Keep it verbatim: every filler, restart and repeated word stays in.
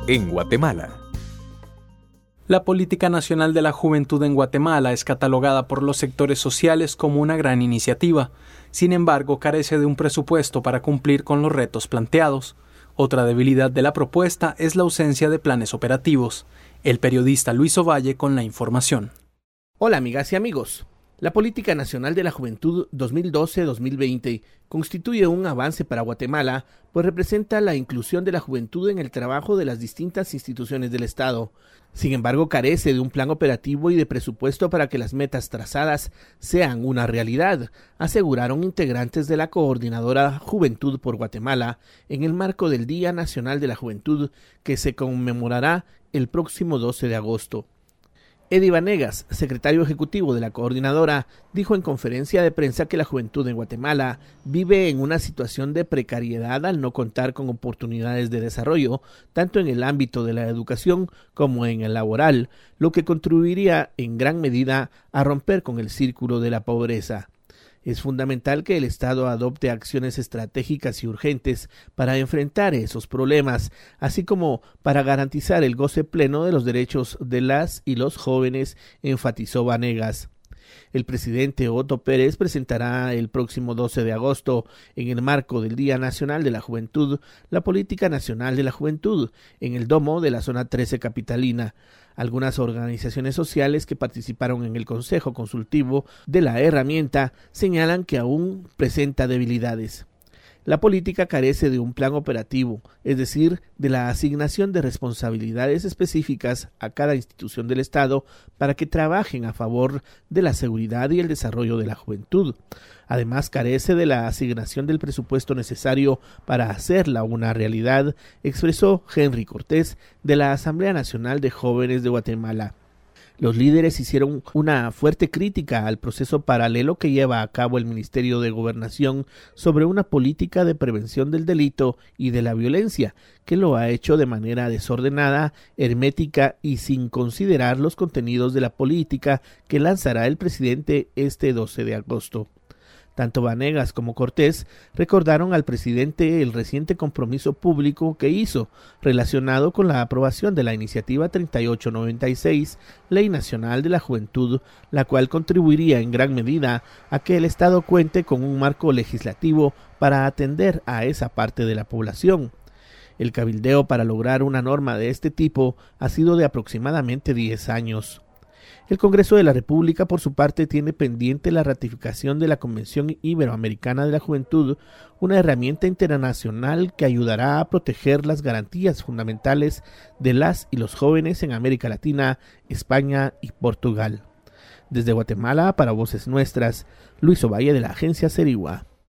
en Guatemala. La Política Nacional de la Juventud en Guatemala es catalogada por los sectores sociales como una gran iniciativa. Sin embargo, carece de un presupuesto para cumplir con los retos planteados. Otra debilidad de la propuesta es la ausencia de planes operativos. El periodista Luis Ovalle con la información. Hola amigas y amigos. La Política Nacional de la Juventud dos mil doce a dos mil veinte constituye un avance para Guatemala, pues representa la inclusión de la juventud en el trabajo de las distintas instituciones del Estado. Sin embargo, carece de un plan operativo y de presupuesto para que las metas trazadas sean una realidad, aseguraron integrantes de la Coordinadora Juventud por Guatemala en el marco del Día Nacional de la Juventud, que se conmemorará el próximo doce de agosto. Eddie Vanegas, secretario ejecutivo de la coordinadora, dijo en conferencia de prensa que la juventud en Guatemala vive en una situación de precariedad al no contar con oportunidades de desarrollo, tanto en el ámbito de la educación como en el laboral, lo que contribuiría en gran medida a romper con el círculo de la pobreza. Es fundamental que el Estado adopte acciones estratégicas y urgentes para enfrentar esos problemas, así como para garantizar el goce pleno de los derechos de las y los jóvenes, enfatizó Vanegas. El presidente Otto Pérez presentará el próximo doce de agosto, en el marco del Día Nacional de la Juventud, la Política Nacional de la Juventud, en el domo de la Zona trece capitalina. Algunas organizaciones sociales que participaron en el Consejo Consultivo de la herramienta señalan que aún presenta debilidades. La política carece de un plan operativo, es decir, de la asignación de responsabilidades específicas a cada institución del Estado para que trabajen a favor de la seguridad y el desarrollo de la juventud. Además, carece de la asignación del presupuesto necesario para hacerla una realidad, expresó Henry Cortés de la Asamblea Nacional de Jóvenes de Guatemala. Los líderes hicieron una fuerte crítica al proceso paralelo que lleva a cabo el Ministerio de Gobernación sobre una política de prevención del delito y de la violencia, que lo ha hecho de manera desordenada, hermética y sin considerar los contenidos de la política que lanzará el presidente este doce de agosto. Tanto Vanegas como Cortés recordaron al presidente el reciente compromiso público que hizo relacionado con la aprobación de la iniciativa treinta y ocho noventa y seis, Ley Nacional de la Juventud, la cual contribuiría en gran medida a que el Estado cuente con un marco legislativo para atender a esa parte de la población. El cabildeo para lograr una norma de este tipo ha sido de aproximadamente diez años. El Congreso de la República, por su parte, tiene pendiente la ratificación de la Convención Iberoamericana de la Juventud, una herramienta internacional que ayudará a proteger las garantías fundamentales de las y los jóvenes en América Latina, España y Portugal. Desde Guatemala, para Voces Nuestras, Luis Ovalle de la agencia Cerigua.